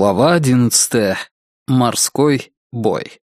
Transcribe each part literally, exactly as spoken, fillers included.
Глава одиннадцатая. Морской бой.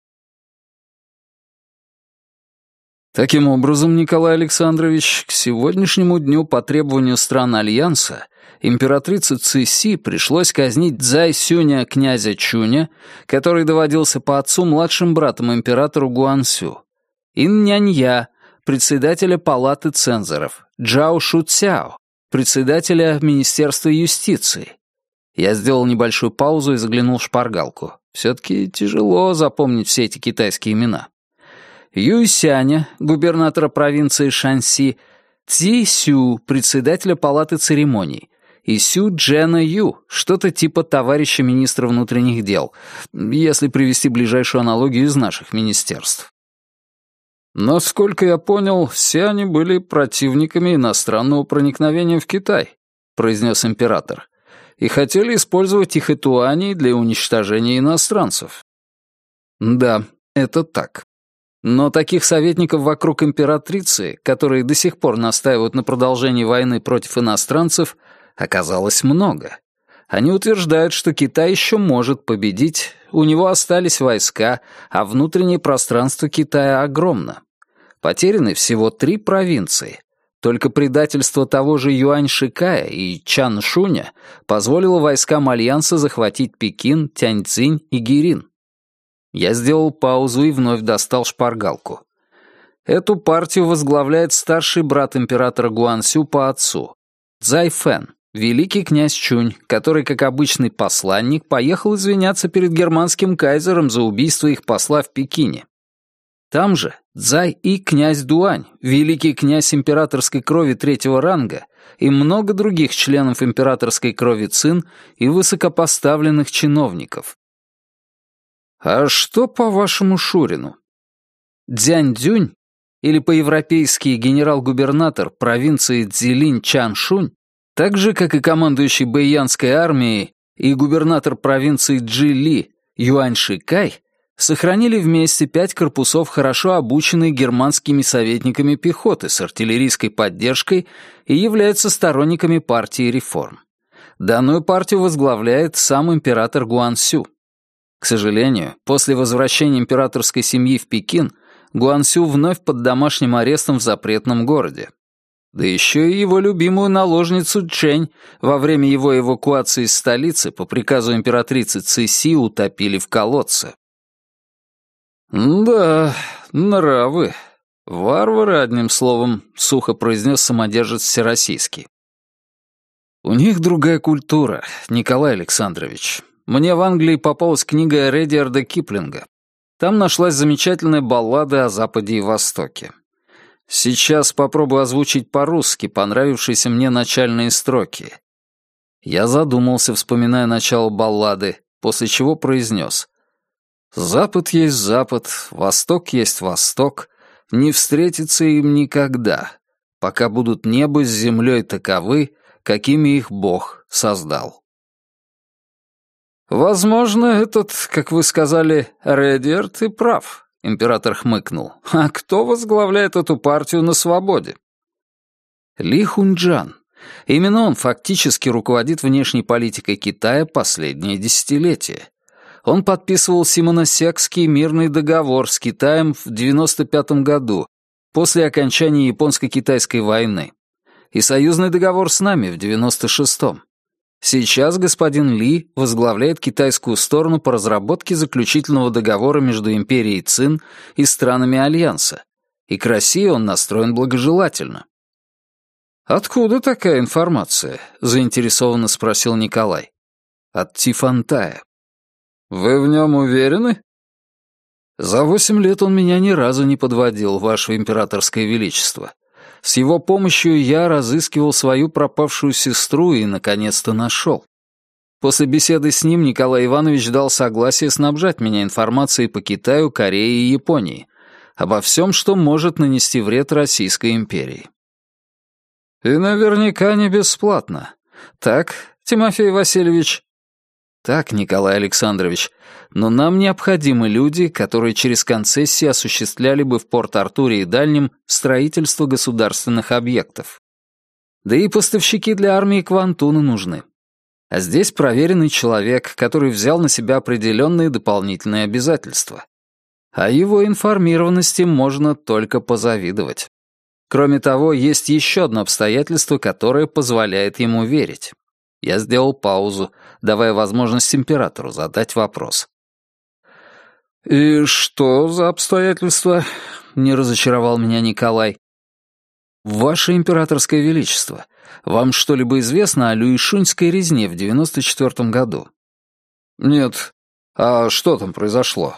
Таким образом, Николай Александрович, к сегодняшнему дню по требованию стран Альянса императрице Цыси пришлось казнить Цзай Сюня, князя Чуня, который доводился по отцу младшим братом императору Гуансю, Ин Нянья, председателя палаты цензоров, Джао Шуцяо, председателя Министерства юстиции. Я сделал небольшую паузу и заглянул в шпаргалку. Все-таки тяжело запомнить все эти китайские имена. Юй Сяня, губернатора провинции Шаньси, Цзи Сю, председателя палаты церемоний, и Сю Джена Ю, что-то типа товарища министра внутренних дел, если привести ближайшую аналогию из наших министерств. Насколько я понял, все они были противниками иностранного проникновения в Китай, произнес император, и хотели использовать их этуаний для уничтожения иностранцев. Да, это так. Но таких советников вокруг императрицы, которые до сих пор настаивают на продолжении войны против иностранцев, оказалось много. Они утверждают, что Китай еще может победить, у него остались войска, а внутреннее пространство Китая огромно. Потеряны всего три провинции. Только предательство того же Юань Шикая и Чан Шуня позволило войскам Альянса захватить Пекин, Тяньцзинь и Гирин. Я сделал паузу и вновь достал шпаргалку. Эту партию возглавляет старший брат императора Гуансю по отцу, Цзай Фэн, великий князь Чунь, который, как обычный посланник, поехал извиняться перед германским кайзером за убийство их посла в Пекине. Там же Цзай И князь Дуань, великий князь императорской крови третьего ранга, и много других членов императорской крови Цин и высокопоставленных чиновников. А что по вашему Шурину? Дзянь Дзюнь, или по-европейски генерал-губернатор провинции Цзилинь Чан Шунь, так же, как и командующий Бэйянской армией и губернатор провинции Чжили Юань Шикай, сохранили вместе пять корпусов хорошо обученной германскими советниками пехоты с артиллерийской поддержкой и являются сторонниками партии реформ. Данную партию возглавляет сам император Гуансю. К сожалению, после возвращения императорской семьи в Пекин Гуансю вновь под домашним арестом в запретном городе. Да еще и его любимую наложницу Чэнь во время его эвакуации из столицы по приказу императрицы Цыси утопили в колодце. «Да, нравы. Варвары, одним словом», — сухо произнес самодержец Всероссийский. «У них другая культура, Николай Александрович. Мне в Англии попалась книга Редиарда Киплинга. Там нашлась замечательная баллада о Западе и Востоке. Сейчас попробую озвучить по-русски понравившиеся мне начальные строки». Я задумался, вспоминая начало баллады, после чего произнес: «Запад есть Запад, Восток есть Восток, не встретится им никогда, пока будут небо с землей таковы, какими их Бог создал». «Возможно, этот, как вы сказали, Редиард и прав», — император хмыкнул. «А кто возглавляет эту партию на свободе?» Ли Хунджан. Именно он фактически руководит внешней политикой Китая последнее десятилетие. Он подписывал Симоносекский мирный договор с Китаем в девяносто пятом году, после окончания Японско-Китайской войны, и союзный договор с нами в девяносто шестом. Сейчас господин Ли возглавляет китайскую сторону по разработке заключительного договора между империей Цин и странами Альянса, и к России он настроен благожелательно. «Откуда такая информация?» — заинтересованно спросил Николай. «От Тифантая». «Вы в нем уверены?» «За восемь лет он меня ни разу не подводил, Ваше Императорское Величество. С его помощью я разыскивал свою пропавшую сестру и, наконец-то, нашел. После беседы с ним Николай Иванович дал согласие снабжать меня информацией по Китаю, Корее и Японии, обо всем, что может нанести вред Российской империи». «И наверняка не бесплатно. Так, Тимофей Васильевич?» «Так, Николай Александрович, но нам необходимы люди, которые через концессии осуществляли бы в Порт-Артуре и Дальнем строительство государственных объектов. Да и поставщики для армии Квантуна нужны. А здесь проверенный человек, который взял на себя определенные дополнительные обязательства. А его информированности можно только позавидовать. Кроме того, есть еще одно обстоятельство, которое позволяет ему верить. Я сделал паузу, давая возможность императору задать вопрос. «И что за обстоятельства?» — не разочаровал меня Николай. «Ваше императорское величество, вам что-либо известно о Люишуньской резне в девяносто четвёртом году?» «Нет. А что там произошло?»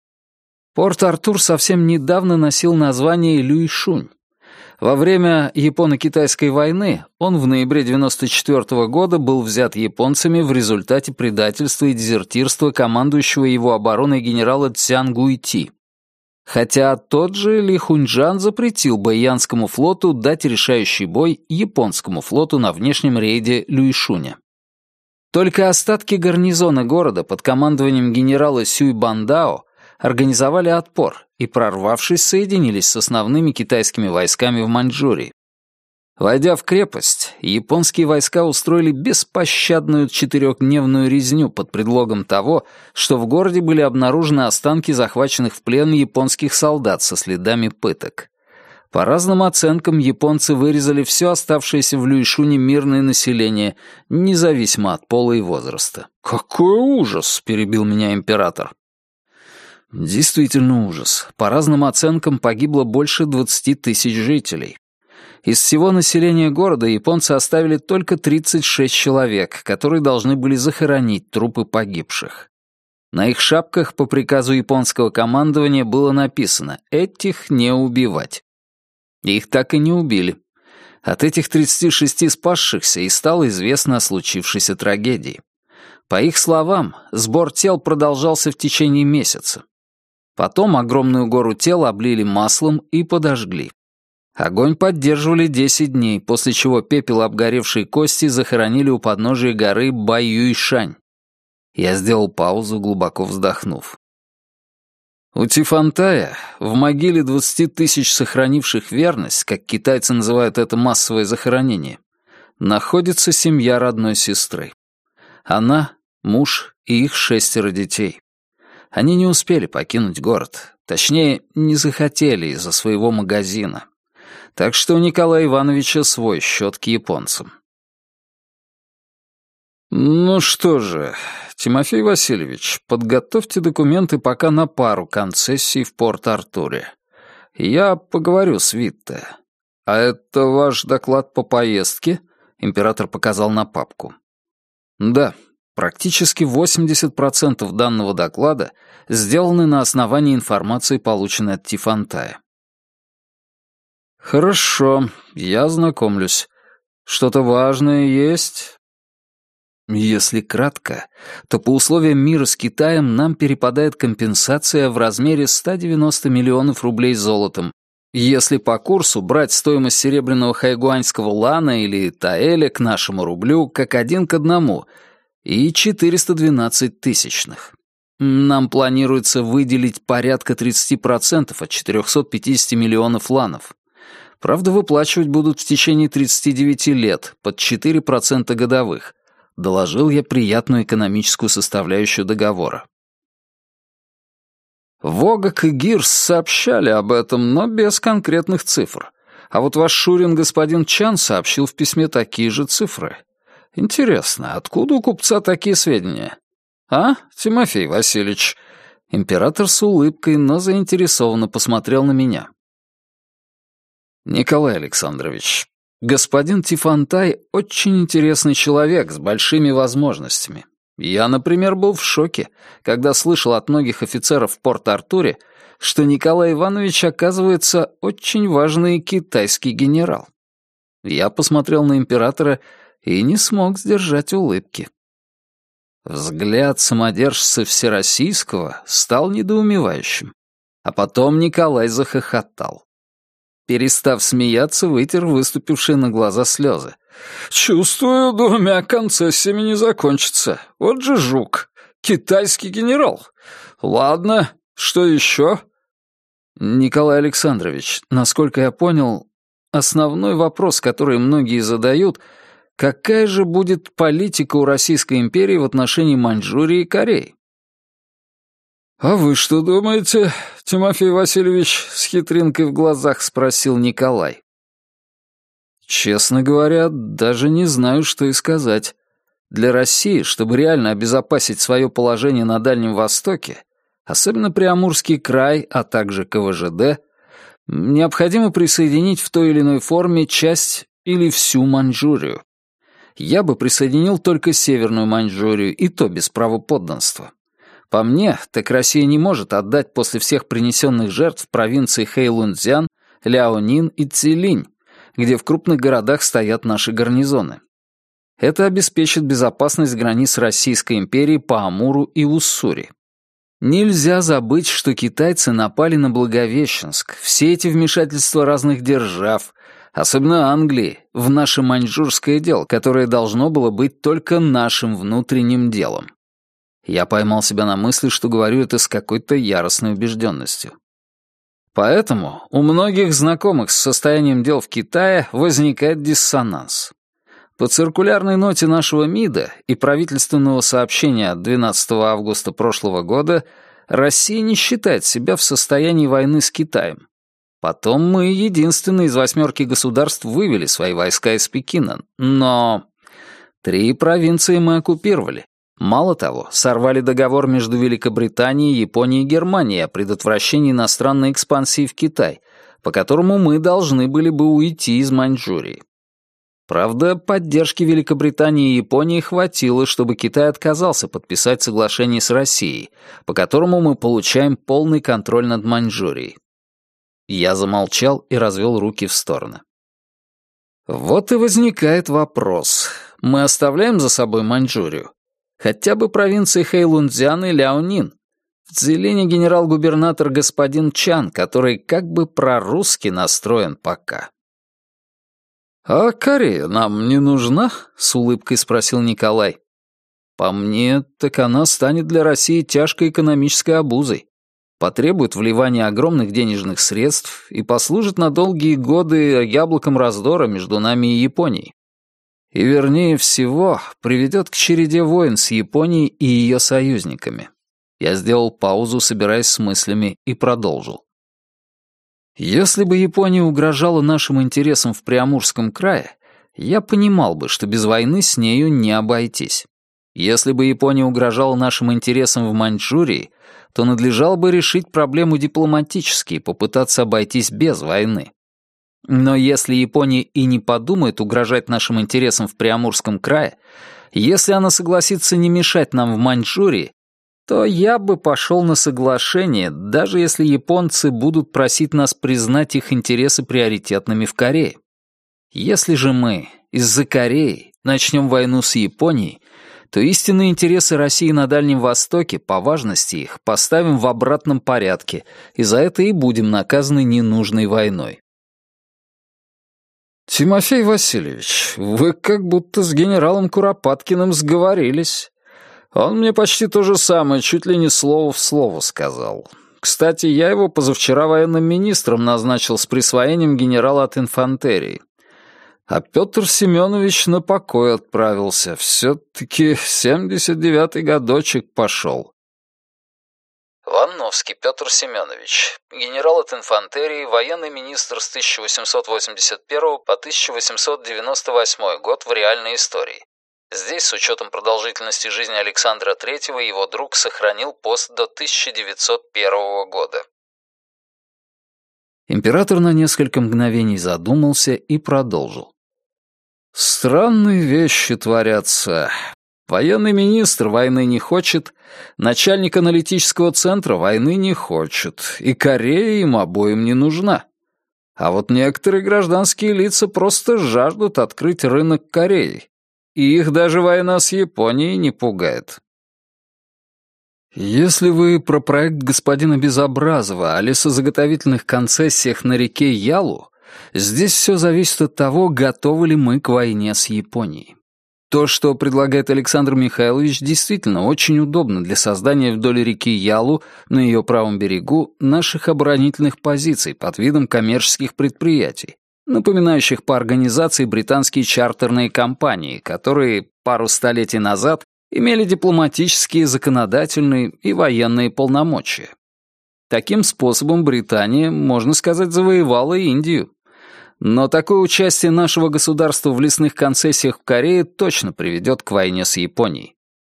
Порт-Артур совсем недавно носил название Люишунь. Во время Японо-Китайской войны он в ноябре девяносто четвёртого года был взят японцами в результате предательства и дезертирства командующего его обороной генерала Цян Гуйти. Хотя тот же Ли Хуньчжан запретил Бэйянскому флоту дать решающий бой японскому флоту на внешнем рейде Люишуня. Только остатки гарнизона города под командованием генерала Сюй Бандао организовали отпор и, прорвавшись, соединились с основными китайскими войсками в Маньчжурии. Войдя в крепость, японские войска устроили беспощадную четырехдневную резню под предлогом того, что в городе были обнаружены останки захваченных в плен японских солдат со следами пыток. По разным оценкам, японцы вырезали все оставшееся в Люишуне мирное население, независимо от пола и возраста. «Какой ужас!» — перебил меня император. Действительно ужас. По разным оценкам погибло больше двадцати тысяч жителей. Из всего населения города японцы оставили только тридцать шесть человек, которые должны были захоронить трупы погибших. На их шапках по приказу японского командования было написано «Этих не убивать». Их так и не убили. От этих тридцати шести спасшихся и стало известно о случившейся трагедии. По их словам, сбор тел продолжался в течение месяца. Потом огромную гору тел облили маслом и подожгли. Огонь поддерживали десять дней, после чего пепел и обгоревшие кости захоронили у подножия горы Баюйшань. Я сделал паузу, глубоко вздохнув. У Тифантая, в могиле двадцати тысяч сохранивших верность, как китайцы называют это массовое захоронение, находится семья родной сестры. Она, муж и их шестеро детей. Они не успели покинуть город, точнее, не захотели из-за своего магазина. Так что у Николая Ивановича свой счет к японцам. «Ну что же, Тимофей Васильевич, подготовьте документы пока на пару концессий в Порт-Артуре. Я поговорю с Витте. А это ваш доклад по поездке?» Император показал на папку. «Да». Практически восемьдесят процентов данного доклада сделаны на основании информации, полученной от Тифантая. «Хорошо, я ознакомлюсь. Что-то важное есть?» Если кратко, то по условиям мира с Китаем нам перепадает компенсация в размере ста девяноста миллионов рублей золотом, если по курсу брать стоимость серебряного хайгуаньского лана или таэля к нашему рублю как один к одному — и четыреста двенадцать тысячных. Нам планируется выделить порядка тридцати процентов от четырехсот пятидесяти миллионов ланов. Правда, выплачивать будут в течение тридцати девяти лет, под четыре процента годовых. Доложил я приятную экономическую составляющую договора. Вогак и Гирс сообщали об этом, но без конкретных цифр. А вот ваш Шурин господин Чан сообщил в письме такие же цифры. Интересно, откуда у купца такие сведения? А, Тимофей Васильевич?» Император с улыбкой, но заинтересованно посмотрел на меня. «Николай Александрович, господин Тифантай очень интересный человек с большими возможностями. Я, например, был в шоке, когда слышал от многих офицеров в Порт-Артуре, что Николай Иванович, оказывается, очень важный китайский генерал. Я посмотрел на императора и не смог сдержать улыбки. Взгляд самодержца Всероссийского стал недоумевающим, а потом Николай захохотал. Перестав смеяться, вытер выступившие на глаза слезы. «Чувствую, двумя концессиями не закончится. Вот же жук. Китайский генерал. Ладно, что еще?» «Николай Александрович, насколько я понял, основной вопрос, который многие задают — какая же будет политика у Российской империи в отношении Маньчжурии и Кореи? «А вы что думаете, Тимофей Васильевич?» — с хитринкой в глазах спросил Николай. «Честно говоря, даже не знаю, что и сказать. Для России, чтобы реально обезопасить свое положение на Дальнем Востоке, особенно Приамурский край, а также ка вэ жэ дэ, необходимо присоединить в той или иной форме часть или всю Маньчжурию. Я бы присоединил только Северную Маньчжурию, и то без права подданства. По мне, так Россия не может отдать после всех принесенных жертв провинции Хэйлунцзян, Ляонин и Цзилинь, где в крупных городах стоят наши гарнизоны. Это обеспечит безопасность границ Российской империи по Амуру и Уссури. Нельзя забыть, что китайцы напали на Благовещенск. Все эти вмешательства разных держав, особенно Англии, в наше маньчжурское дело, которое должно было быть только нашим внутренним делом. Я поймал себя на мысли, что говорю это с какой-то яростной убежденностью. Поэтому у многих знакомых с состоянием дел в Китае возникает диссонанс. По циркулярной ноте нашего МИДа и правительственного сообщения от двенадцатого августа прошлого года Россия не считает себя в состоянии войны с Китаем. Потом мы единственные из восьмерки государств вывели свои войска из Пекина, но три провинции мы оккупировали. Мало того, сорвали договор между Великобританией, Японией и Германией о предотвращении иностранной экспансии в Китай, по которому мы должны были бы уйти из Маньчжурии. Правда, поддержки Великобритании и Японии хватило, чтобы Китай отказался подписать соглашение с Россией, по которому мы получаем полный контроль над Маньчжурией. Я замолчал и развел руки в стороны. Вот и возникает вопрос. Мы оставляем за собой Маньчжурию? Хотя бы провинции Хэйлунцзян и Ляонин. В Цзилине генерал-губернатор господин Чан, который как бы прорусски настроен пока. «А Корея нам не нужна?» — с улыбкой спросил Николай. «По мне, так она станет для России тяжкой экономической обузой, потребует вливания огромных денежных средств и послужит на долгие годы яблоком раздора между нами и Японией. И, вернее всего, приведет к череде войн с Японией и ее союзниками». Я сделал паузу, собираясь с мыслями, и продолжил. Если бы Япония угрожала нашим интересам в Приамурском крае, я понимал бы, что без войны с нею не обойтись. Если бы Япония угрожала нашим интересам в Маньчжурии, то надлежало бы решить проблему дипломатически и попытаться обойтись без войны. Но если Япония и не подумает угрожать нашим интересам в Приамурском крае, если она согласится не мешать нам в Маньчжурии, то я бы пошел на соглашение, даже если японцы будут просить нас признать их интересы приоритетными в Корее. Если же мы из-за Кореи начнем войну с Японией, то истинные интересы России на Дальнем Востоке по важности их поставим в обратном порядке, и за это и будем наказаны ненужной войной. «Тимофей Васильевич, вы как будто с генералом Куропаткиным сговорились. Он мне почти то же самое, чуть ли не слово в слово сказал. Кстати, я его позавчера военным министром назначил с присвоением генерала от инфантерии. А Петр Семенович на покой отправился. Все-таки семьдесят девятый годочек пошел». Ванновский Петр Семенович, генерал от инфантерии, военный министр с тысяча восемьсот восемьдесят первого по тысяча восемьсот девяносто восьмой год в реальной истории. Здесь, с учетом продолжительности жизни Александра Третьего, его друг сохранил пост до тысяча девятьсот первого года. Император на несколько мгновений задумался и продолжил. «Странные вещи творятся. Военный министр войны не хочет, начальник аналитического центра войны не хочет, и Корея им обоим не нужна. А вот некоторые гражданские лица просто жаждут открыть рынок Кореи. И их даже война с Японией не пугает». «Если вы про проект господина Безобразова о лесозаготовительных концессиях на реке Ялу, здесь все зависит от того, готовы ли мы к войне с Японией. То, что предлагает Александр Михайлович, действительно очень удобно для создания вдоль реки Ялу, на ее правом берегу, наших оборонительных позиций под видом коммерческих предприятий, напоминающих по организации британские чартерные компании, которые пару столетий назад имели дипломатические, законодательные и военные полномочия. Таким способом Британия, можно сказать, завоевала Индию. Но такое участие нашего государства в лесных концессиях в Корее точно приведет к войне с Японией.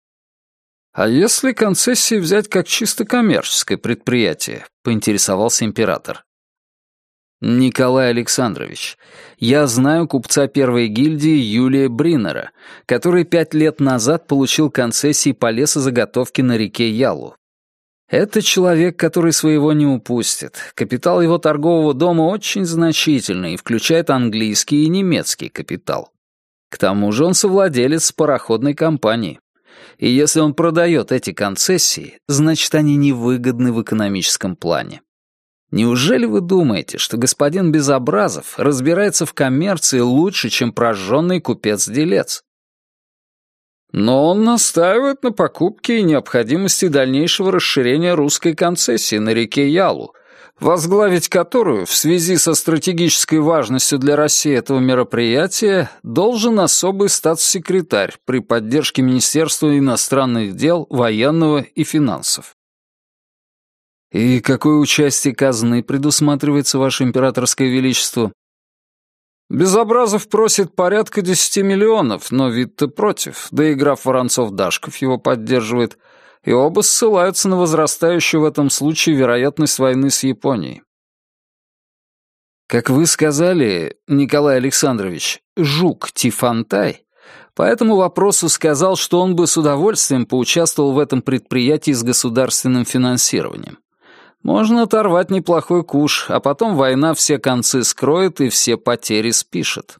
«А если концессии взять как чисто коммерческое предприятие?» — поинтересовался император. «Николай Александрович, я знаю купца первой гильдии Юлия Бринера, который пять лет назад получил концессии по лесозаготовке на реке Ялу. Это человек, который своего не упустит. Капитал его торгового дома очень значительный и включает английский и немецкий капитал. К тому же он совладелец пароходной компании. И если он продает эти концессии, значит, они невыгодны в экономическом плане. Неужели вы думаете, что господин Безобразов разбирается в коммерции лучше, чем прожженный купец-делец? Но он настаивает на покупке и необходимости дальнейшего расширения русской концессии на реке Ялу, возглавить которую в связи со стратегической важностью для России этого мероприятия должен особый статс-секретарь при поддержке Министерства иностранных дел, военного и финансов. И какое участие казны предусматривается, Ваше Императорское Величество? Безобразов просит порядка десяти миллионов, но вид-то против, да и граф Воронцов-Дашков его поддерживает, и оба ссылаются на возрастающую в этом случае вероятность войны с Японией. Как вы сказали, Николай Александрович, жук Тифантай по этому вопросу сказал, что он бы с удовольствием поучаствовал в этом предприятии с государственным финансированием. Можно оторвать неплохой куш, а потом война все концы скроет и все потери спишет.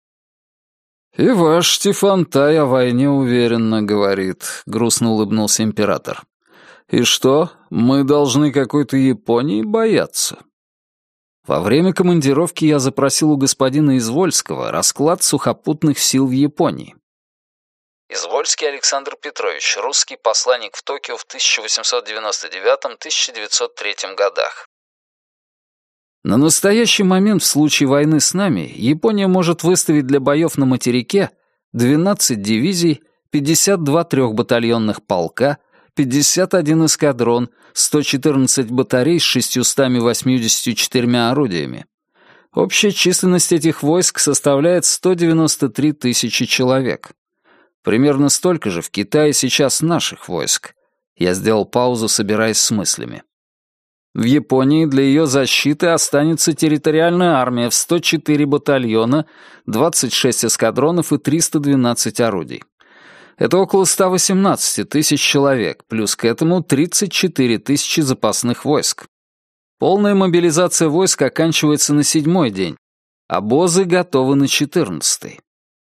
«И ваш Тифантай о войне уверенно говорит», — грустно улыбнулся император. «И что, мы должны какой-то Японии бояться?» Во время командировки я запросил у господина Извольского расклад сухопутных сил в Японии. Извольский Александр Петрович, русский посланник в Токио в тысяча восемьсот девяносто девятом — тысяча девятьсот третьем годах. На настоящий момент в случае войны с нами Япония может выставить для боев на материке двенадцать дивизий, пятьдесят два трехбатальонных полка, пятьдесят один эскадрон, сто четырнадцать батарей с шестьюстами восьмидесятью четырьмя орудиями. Общая численность этих войск составляет сто девяносто три тысячи человек. Примерно столько же в Китае сейчас наших войск. Я сделал паузу, собираясь с мыслями. В Японии для ее защиты останется территориальная армия в сто четыре батальона, двадцать шесть эскадронов и триста двенадцать орудий. Это около ста восемнадцати тысяч человек, плюс к этому тридцать четыре тысячи запасных войск. Полная мобилизация войск оканчивается на седьмой день. Обозы готовы на четырнадцатый.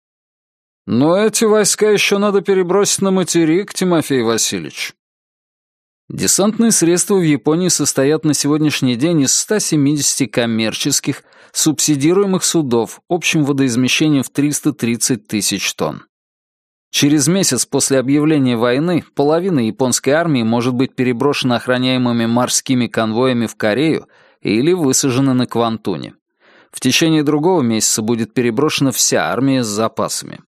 Но эти войска еще надо перебросить на материк, Тимофей Васильевич. Десантные средства в Японии состоят на сегодняшний день из ста семидесяти коммерческих, субсидируемых судов общим водоизмещением в триста тридцать тысяч тонн. Через месяц после объявления войны половина японской армии может быть переброшена охраняемыми морскими конвоями в Корею или высажена на Квантуне. В течение другого месяца будет переброшена вся армия с запасами.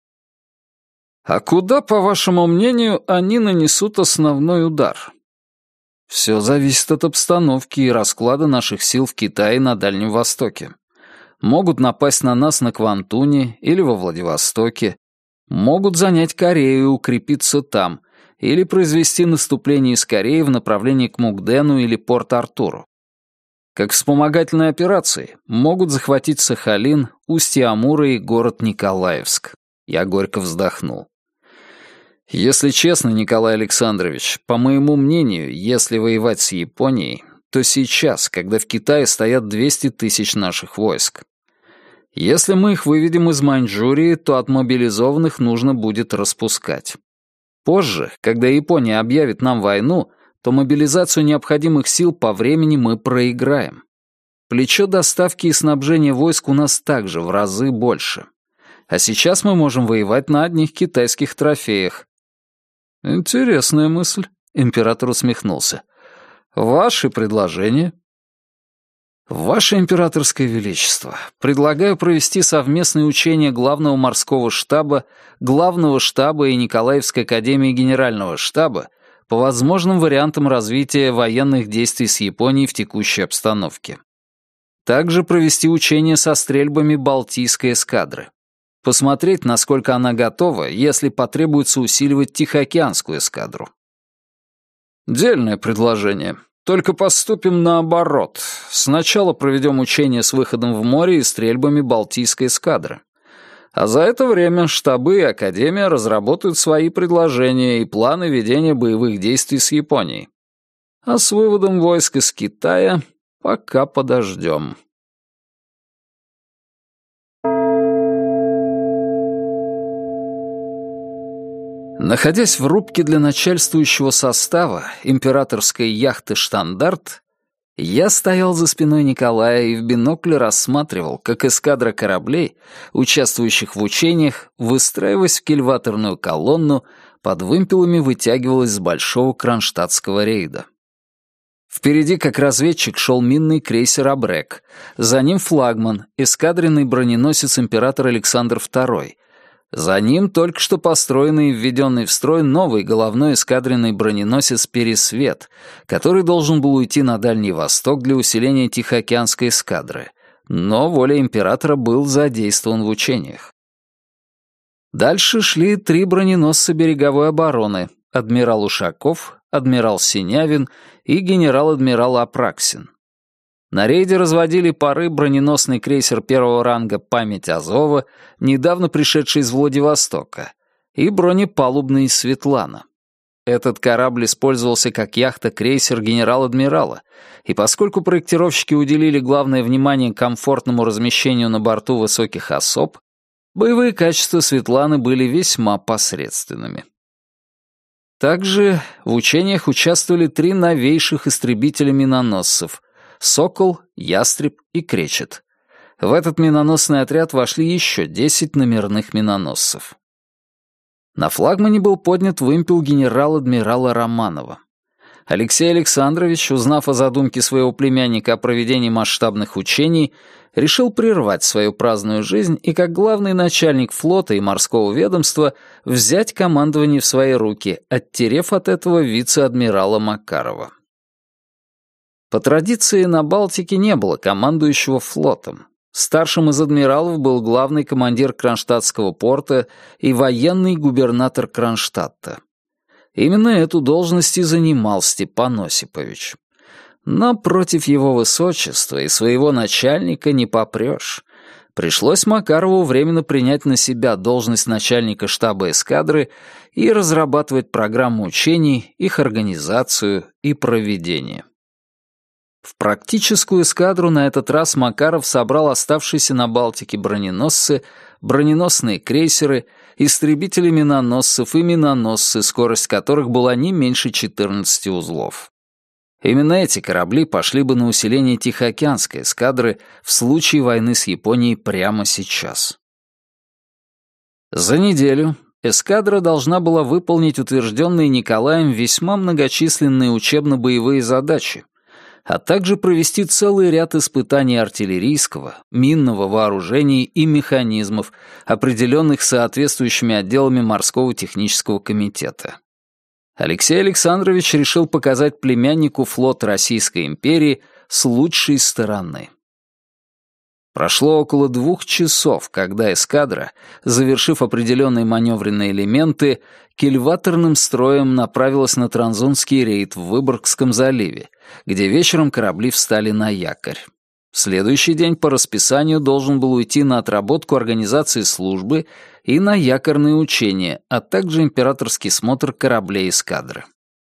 А куда, по вашему мнению, они нанесут основной удар? Все зависит от обстановки и расклада наших сил в Китае и на Дальнем Востоке. Могут напасть на нас на Квантуне или во Владивостоке, могут занять Корею и укрепиться там, или произвести наступление из Кореи в направлении к Мукдену или Порт-Артуру. Как вспомогательные операции могут захватить Сахалин, устье Амура и город Николаевск. Я горько вздохнул. Если честно, Николай Александрович, по моему мнению, если воевать с Японией, то сейчас, когда в Китае стоят двести тысяч наших войск. Если мы их выведем из Маньчжурии, то от мобилизованных нужно будет распускать. Позже, когда Япония объявит нам войну, то мобилизацию необходимых сил по времени мы проиграем. Плечо доставки и снабжения войск у нас также в разы больше. А сейчас мы можем воевать на одних китайских трофеях. Интересная мысль, император усмехнулся. Ваши предложения? «Ваше императорское величество, предлагаю провести совместные учения Главного морского штаба, Главного штаба и Николаевской академии Генерального штаба по возможным вариантам развития военных действий с Японией в текущей обстановке. Также провести учения со стрельбами Балтийской эскадры. Посмотреть, насколько она готова, если потребуется усиливать Тихоокеанскую эскадру». «Дельное предложение. Только поступим наоборот. Сначала проведем учения с выходом в море и стрельбами Балтийской эскадры. А за это время штабы и Академия разработают свои предложения и планы ведения боевых действий с Японией. А с выводом войск из Китая пока подождем». Находясь в рубке для начальствующего состава императорской яхты «Штандарт», я стоял за спиной Николая и в бинокль рассматривал, как эскадра кораблей, участвующих в учениях, выстраиваясь в кильваторную колонну, под вымпелами вытягивалась с большого кронштадтского рейда. Впереди, как разведчик, шел минный крейсер «Абрек», за ним флагман, эскадренный броненосец император Александр второй, за ним только что построенный и введенный в строй новый головной эскадренный броненосец «Пересвет», который должен был уйти на Дальний Восток для усиления Тихоокеанской эскадры, но волей императора был задействован в учениях. Дальше шли три броненосца береговой обороны: адмирал Ушаков, адмирал Синявин и генерал-адмирал Апраксин. На рейде разводили пары броненосный крейсер первого ранга «Память Азова», недавно пришедший из Владивостока, и бронепалубный «Светлана». Этот корабль использовался как яхта-крейсер генерал-адмирала, и поскольку проектировщики уделили главное внимание комфортному размещению на борту высоких особ, боевые качества «Светланы» были весьма посредственными. Также в учениях участвовали три новейших истребителя-миноносцев — «Сокол», «Ястреб» и «Кречет». В этот миноносный отряд вошли еще десять номерных миноносцев. На флагмане был поднят вымпел генерал-адмирала Романова. Алексей Александрович, узнав о задумке своего племянника о проведении масштабных учений, решил прервать свою праздную жизнь и, как главный начальник флота и морского ведомства, взять командование в свои руки, оттерев от этого вице-адмирала Макарова. По традиции, на Балтике не было командующего флотом. Старшим из адмиралов был главный командир Кронштадтского порта и военный губернатор Кронштадта. Именно эту должность и занимал Степан Осипович. Но против его высочества и своего начальника не попрешь. Пришлось Макарову временно принять на себя должность начальника штаба эскадры и разрабатывать программу учений, их организацию и проведение. В практическую эскадру на этот раз Макаров собрал оставшиеся на Балтике броненосцы, броненосные крейсеры, истребители миноносцев и миноносцы, скорость которых была не меньше четырнадцати узлов. Именно эти корабли пошли бы на усиление Тихоокеанской эскадры в случае войны с Японией прямо сейчас. За неделю эскадра должна была выполнить утвержденные Николаем весьма многочисленные учебно-боевые задачи, а также провести целый ряд испытаний артиллерийского, минного вооружений и механизмов, определенных соответствующими отделами морского технического комитета. Алексей Александрович решил показать племяннику флот Российской империи с лучшей стороны. Прошло около двух часов, когда эскадра, завершив определенные маневренные элементы, кильваторным строем направилась на Транзунский рейд в Выборгском заливе, где вечером корабли встали на якорь. Следующий день по расписанию должен был уйти на отработку организации службы и на якорные учения, а также императорский смотр кораблей эскадры.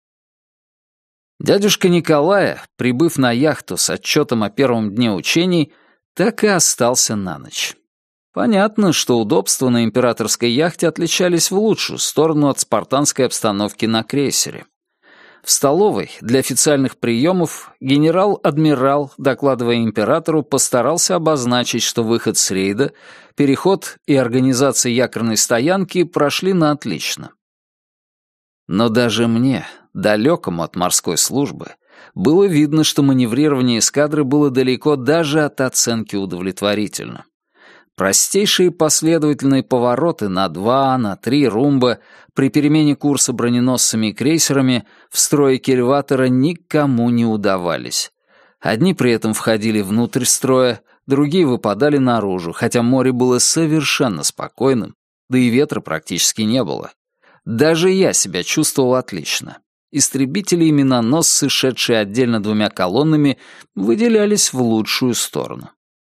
Дядюшка Николая, прибыв на яхту с отчетом о первом дне учений, так и остался на ночь. Понятно, что удобства на императорской яхте отличались в лучшую сторону от спартанской обстановки на крейсере. В столовой для официальных приемов генерал-адмирал, докладывая императору, постарался обозначить, что выход с рейда, переход и организация якорной стоянки прошли на отлично. Но даже мне, далекому от морской службы, было видно, что маневрирование эскадры было далеко даже от оценки удовлетворительно. Простейшие последовательные повороты на два, на три румба при перемене курса броненосцами и крейсерами в строе кильватера никому не удавались. Одни при этом входили внутрь строя, другие выпадали наружу, хотя море было совершенно спокойным, да и ветра практически не было. Даже я себя чувствовал отлично. Истребители и миноносцы, шедшие отдельно двумя колоннами, выделялись в лучшую сторону.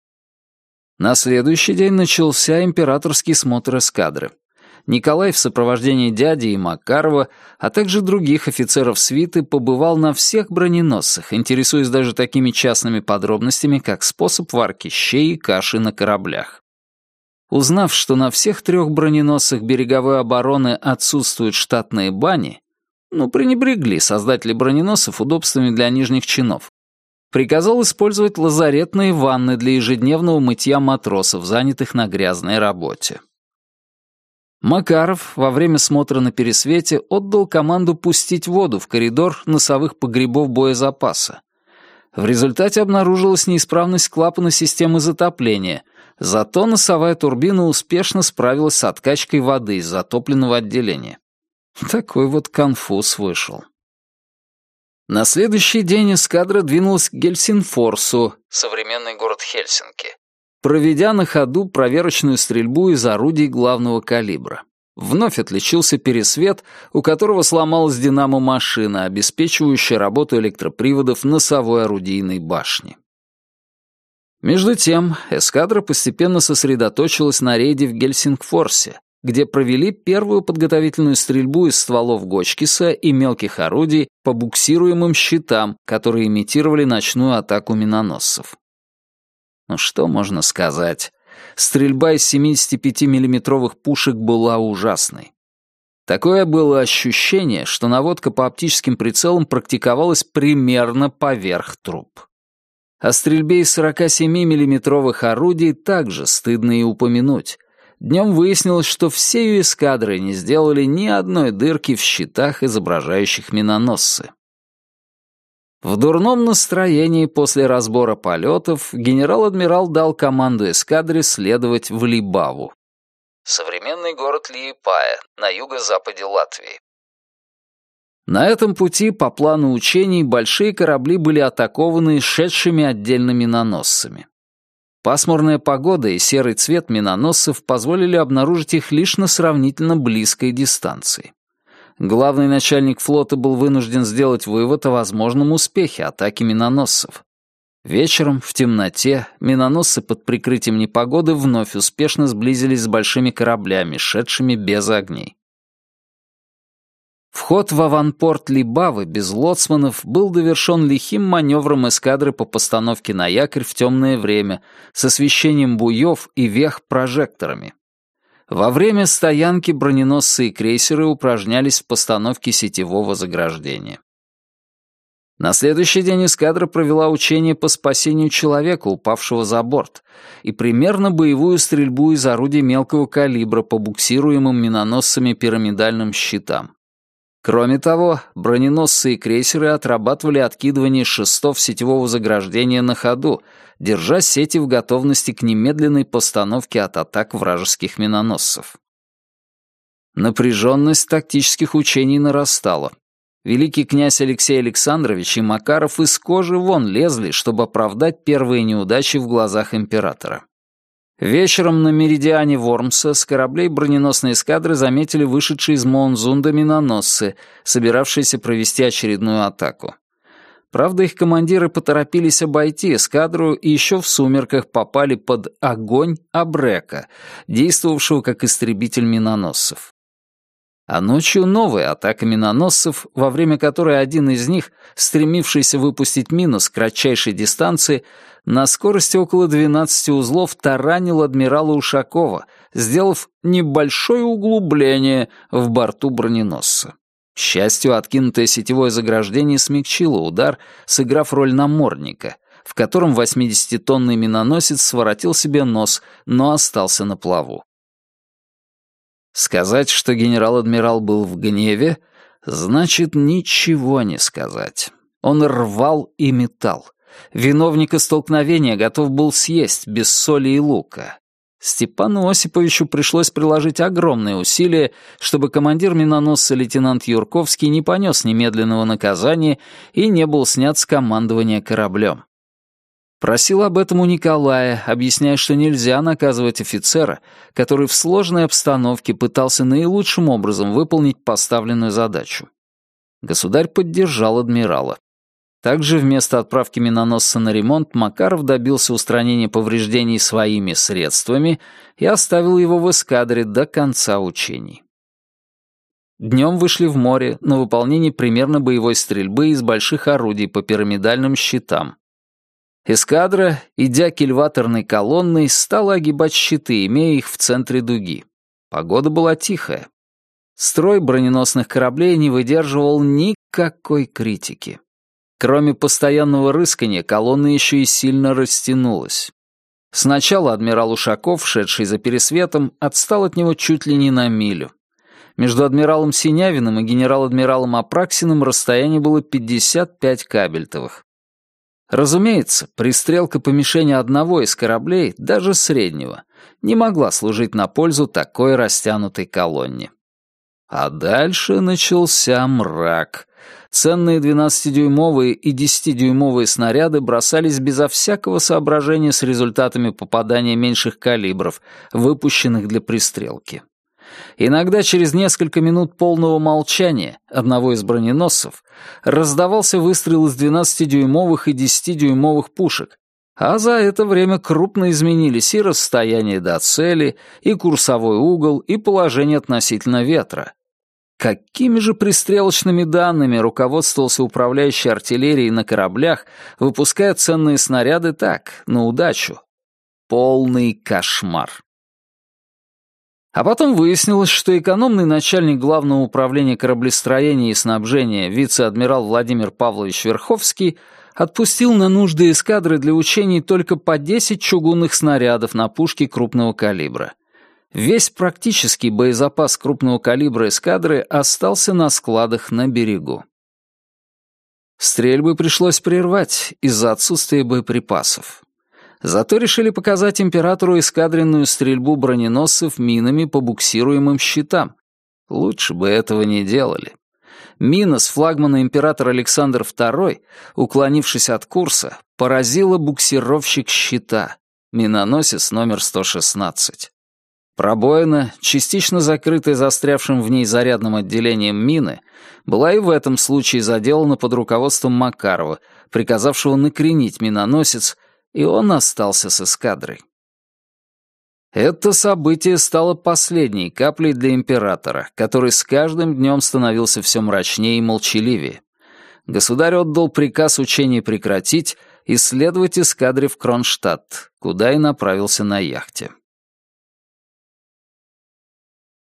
На следующий день начался императорский смотр эскадры. Николай в сопровождении дяди и Макарова, а также других офицеров свиты, побывал на всех броненосцах, интересуясь даже такими частными подробностями, как способ варки щей и каши на кораблях. Узнав, что на всех трех броненосцах береговой обороны отсутствуют штатные бани, ну, пренебрегли создатели броненосцев удобствами для нижних чинов, приказал использовать лазаретные ванны для ежедневного мытья матросов, занятых на грязной работе. Макаров во время смотра на пересвете отдал команду пустить воду в коридор носовых погребов боезапаса. В результате обнаружилась неисправность клапана системы затопления, зато носовая турбина успешно справилась с откачкой воды из затопленного отделения. Такой вот конфуз вышел. На следующий день эскадра двинулась к Гельсинфорсу, современный город Хельсинки, проведя на ходу проверочную стрельбу из орудий главного калибра. Вновь отличился пересвет, у которого сломалась динамо-машина, обеспечивающая работу электроприводов носовой орудийной башни. Между тем, эскадра постепенно сосредоточилась на рейде в Гельсингфорсе, где провели первую подготовительную стрельбу из стволов Гочкиса и мелких орудий по буксируемым щитам, которые имитировали ночную атаку миноносцев. Ну что можно сказать? Стрельба из семидесятипятимиллиметровых пушек была ужасной. Такое было ощущение, что наводка по оптическим прицелам практиковалась примерно поверх труб. О стрельбе из сорокасемимиллиметровых орудий также стыдно и упомянуть. Днем выяснилось, что всей эскадрой не сделали ни одной дырки в щитах, изображающих миноносцы. В дурном настроении после разбора полетов генерал-адмирал дал команду эскадре следовать в Либаву. Современный город Лиепая, на юго-западе Латвии. На этом пути, по плану учений, большие корабли были атакованы шедшими отдельно миноносцами. Пасмурная погода и серый цвет миноносцев позволили обнаружить их лишь на сравнительно близкой дистанции. Главный начальник флота был вынужден сделать вывод о возможном успехе атаки миноносцев. Вечером, в темноте, миноносцы под прикрытием непогоды вновь успешно сблизились с большими кораблями, шедшими без огней. Вход в аванпорт Либавы без лоцманов был довершен лихим маневром эскадры по постановке на якорь в темное время с освещением буев и вех прожекторами. Во время стоянки броненосцы и крейсеры упражнялись в постановке сетевого заграждения. На следующий день эскадра провела учение по спасению человека, упавшего за борт, и примерно боевую стрельбу из орудий мелкого калибра по буксируемым миноносцами пирамидальным щитам. Кроме того, броненосцы и крейсеры отрабатывали откидывание шестов сетевого заграждения на ходу, держа сети в готовности к немедленной постановке от атак вражеских миноносцев. Напряженность тактических учений нарастала. Великий князь Алексей Александрович и Макаров из кожи вон лезли, чтобы оправдать первые неудачи в глазах императора. Вечером на меридиане Вормса с кораблей броненосной эскадры заметили вышедшие из Моонзунда миноносцы, собиравшиеся провести очередную атаку. Правда, их командиры поторопились обойти эскадру и еще в сумерках попали под огонь Абрека, действовавшего как истребитель миноносцев. А ночью новая атака миноносцев, во время которой один из них, стремившийся выпустить мину с кратчайшей дистанции, на скорости около двенадцати узлов таранил адмирала Ушакова, сделав небольшое углубление в борту броненосца. К счастью, откинутое сетевое заграждение смягчило удар, сыграв роль намордника, в котором восьмидесятитонный миноносец своротил себе нос, но остался на плаву. Сказать, что генерал-адмирал был в гневе, значит ничего не сказать. Он рвал и метал. Виновника столкновения готов был съесть без соли и лука. Степану Осиповичу пришлось приложить огромные усилия, чтобы командир миноносца лейтенант Юрковский не понес немедленного наказания и не был снят с командования кораблем. Просил об этом у Николая, объясняя, что нельзя наказывать офицера, который в сложной обстановке пытался наилучшим образом выполнить поставленную задачу. Государь поддержал адмирала. Также вместо отправки миноносца на ремонт Макаров добился устранения повреждений своими средствами и оставил его в эскадре до конца учений. Днем вышли в море на выполнение примерно боевой стрельбы из больших орудий по пирамидальным щитам. Эскадра, идя кильваторной колонной, стала огибать щиты, имея их в центре дуги. Погода была тихая. Строй броненосных кораблей не выдерживал никакой критики. Кроме постоянного рыскания, колонна еще и сильно растянулась. Сначала адмирал Ушаков, шедший за Пересветом, отстал от него чуть ли не на милю. Между адмиралом Синявиным и генерал-адмиралом Апраксиным расстояние было пятьдесят пять кабельтовых. Разумеется, пристрелка по мишени одного из кораблей, даже среднего, не могла служить на пользу такой растянутой колонне. А дальше начался мрак. Ценные двенадцатидюймовые и десятидюймовые снаряды бросались безо всякого соображения с результатами попадания меньших калибров, выпущенных для пристрелки. Иногда через несколько минут полного молчания одного из броненосцев раздавался выстрел из двенадцатидюймовых и десятидюймовых пушек, а за это время крупно изменились и расстояние до цели, и курсовой угол, и положение относительно ветра. Какими же пристрелочными данными руководствовался управляющий артиллерией на кораблях, выпуская ценные снаряды так, на удачу? Полный кошмар. А потом выяснилось, что экономный начальник Главного управления кораблестроения и снабжения вице-адмирал Владимир Павлович Верховский отпустил на нужды эскадры для учений только по десять чугунных снарядов на пушки крупного калибра. Весь практический боезапас крупного калибра эскадры остался на складах на берегу. Стрельбы пришлось прервать из-за отсутствия боеприпасов. Зато решили показать императору эскадренную стрельбу броненосцев минами по буксируемым щитам. Лучше бы этого не делали. Мина с флагмана император Александр второй, уклонившись от курса, поразила буксировщик щита, миноносец номер сто шестнадцать. Пробоина, частично закрытая застрявшим в ней зарядным отделением мины, была и в этом случае заделана под руководством Макарова, приказавшего накренить миноносец, и он остался с эскадрой. Это событие стало последней каплей для императора, который с каждым днем становился все мрачнее и молчаливее. Государь отдал приказ учений прекратить и следовать эскадре в Кронштадт, куда и направился на яхте.